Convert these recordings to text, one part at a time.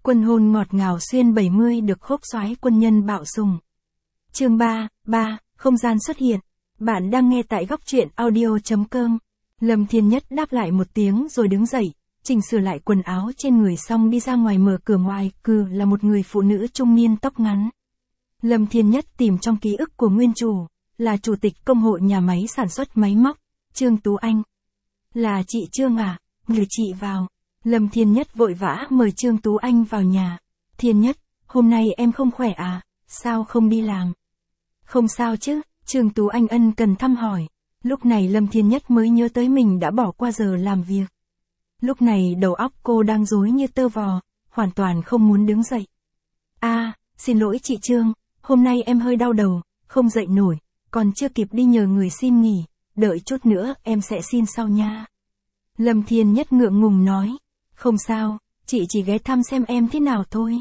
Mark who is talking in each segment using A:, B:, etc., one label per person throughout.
A: Quân hôn ngọt ngào xuyên 70 được khốc soái quân nhân bạo sùng. Chương 3, không gian xuất hiện. Bạn đang nghe tại góc truyện audio.com. Lâm Thiên Nhất đáp lại một tiếng rồi đứng dậy, chỉnh sửa lại quần áo trên người xong đi ra ngoài mở cửa. Ngoài cửa là một người phụ nữ trung niên tóc ngắn. Lâm Thiên Nhất tìm trong ký ức của nguyên chủ, là chủ tịch công hội nhà máy sản xuất máy móc, Trương Tú Anh. Là chị Trương à, người chị vào. Lâm Thiên Nhất vội vã mời Trương Tú Anh vào nhà. Thiên Nhất, hôm nay em không khỏe à, sao không đi làm? Không sao chứ, Trương Tú Anh ân cần thăm hỏi. Lúc này Lâm Thiên Nhất mới nhớ tới mình đã bỏ qua giờ làm việc. Lúc này đầu óc cô đang rối như tơ vò, hoàn toàn không muốn đứng dậy. Xin lỗi chị Trương, hôm nay em hơi đau đầu, không dậy nổi, còn chưa kịp đi nhờ người xin nghỉ, đợi chút nữa em sẽ xin sau nha. Lâm Thiên Nhất ngượng ngùng nói, không sao, chị chỉ ghé thăm xem em thế nào thôi.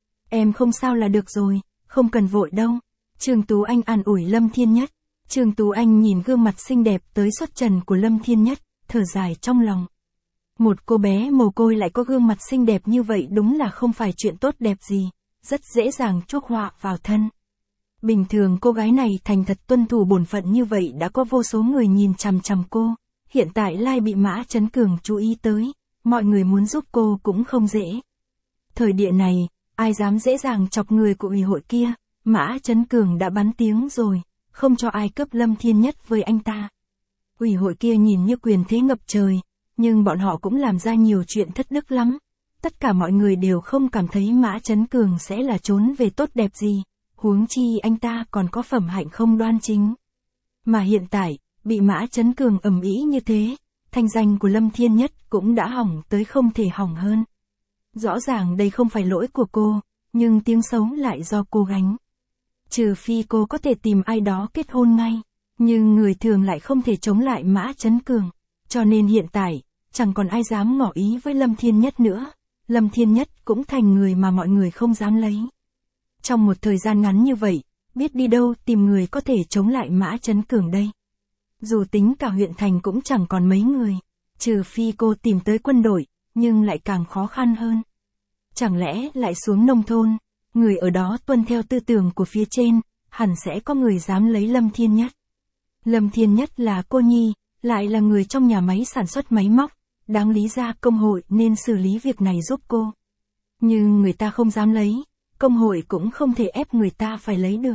A: Em không sao là được rồi, không cần vội đâu. Trương Tú Anh an ủi Lâm Thiên Nhất. Trương Tú Anh nhìn gương mặt xinh đẹp tới xuất trần của Lâm Thiên Nhất, thở dài trong lòng. Một cô bé mồ côi lại có gương mặt xinh đẹp như vậy đúng là không phải chuyện tốt đẹp gì, rất dễ dàng chuốc họa vào thân. Bình thường cô gái này thành thật tuân thủ bổn phận như vậy đã có vô số người nhìn chằm chằm cô, hiện tại lại bị Mã Chấn Cường chú ý tới, mọi người muốn giúp cô cũng không dễ. Thời địa này, ai dám dễ dàng chọc người của ủy hội kia, Mã Chấn Cường đã bắn tiếng rồi, không cho ai cướp Lâm Thiên Nhất với anh ta. Ủy hội kia nhìn như quyền thế ngập trời, nhưng bọn họ cũng làm ra nhiều chuyện thất đức lắm. Tất cả mọi người đều không cảm thấy Mã Chấn Cường sẽ là trốn về tốt đẹp gì, huống chi anh ta còn có phẩm hạnh không đoan chính. Mà hiện tại, bị Mã Chấn Cường ầm ĩ như thế, thanh danh của Lâm Thiên Nhất cũng đã hỏng tới không thể hỏng hơn. Rõ ràng đây không phải lỗi của cô, nhưng tiếng xấu lại do cô gánh. Trừ phi cô có thể tìm ai đó kết hôn ngay, nhưng người thường lại không thể chống lại Mã Chấn Cường, cho nên hiện tại, chẳng còn ai dám ngỏ ý với Lâm Thiên Nhất nữa. Lâm Thiên Nhất cũng thành người mà mọi người không dám lấy. Trong một thời gian ngắn như vậy, biết đi đâu tìm người có thể chống lại Mã Chấn Cường đây. Dù tính cả huyện thành cũng chẳng còn mấy người, trừ phi cô tìm tới quân đội, nhưng lại càng khó khăn hơn. Chẳng lẽ lại xuống nông thôn, người ở đó tuân theo tư tưởng của phía trên, hẳn sẽ có người dám lấy Lâm Thiên Nhất. Lâm Thiên Nhất là cô nhi, lại là người trong nhà máy sản xuất máy móc, đáng lý ra công hội nên xử lý việc này giúp cô. Nhưng người ta không dám lấy, công hội cũng không thể ép người ta phải lấy được.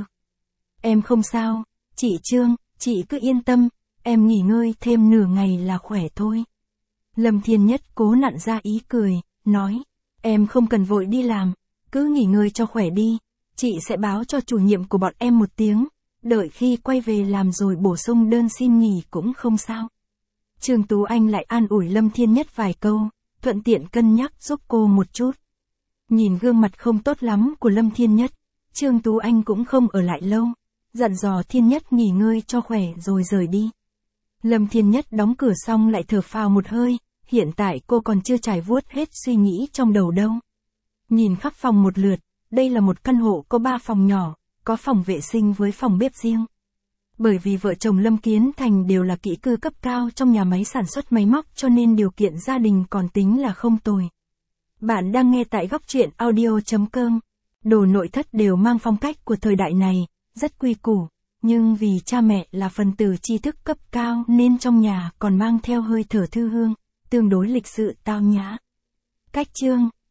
A: Em không sao, chị Trương, chị cứ yên tâm, em nghỉ ngơi thêm nửa ngày là khỏe thôi. Lâm Thiên Nhất cố nặn ra ý cười, nói, em không cần vội đi làm, cứ nghỉ ngơi cho khỏe đi, chị sẽ báo cho chủ nhiệm của bọn em một tiếng, đợi khi quay về làm rồi bổ sung đơn xin nghỉ cũng không sao. Trương Tú Anh lại an ủi Lâm Thiên Nhất vài câu, thuận tiện cân nhắc giúp cô một chút. Nhìn gương mặt không tốt lắm của Lâm Thiên Nhất, Trương Tú Anh cũng không ở lại lâu, dặn dò Thiên Nhất nghỉ ngơi cho khỏe rồi rời đi. Lâm Thiên Nhất đóng cửa xong lại thở phào một hơi, hiện tại cô còn chưa trải vuốt hết suy nghĩ trong đầu đâu. Nhìn khắp phòng một lượt, đây là một căn hộ có 3 phòng nhỏ, có phòng vệ sinh với phòng bếp riêng. Bởi vì vợ chồng Lâm Kiến Thành đều là kỹ cư cấp cao trong nhà máy sản xuất máy móc cho nên điều kiện gia đình còn tính là không tồi. Bạn đang nghe tại góc truyện audio.com. Đồ nội thất đều mang phong cách của thời đại này, rất quy củ, nhưng vì cha mẹ là phần tử tri thức cấp cao nên trong nhà còn mang theo hơi thở thư hương, tương đối lịch sự tao nhã. Cách chương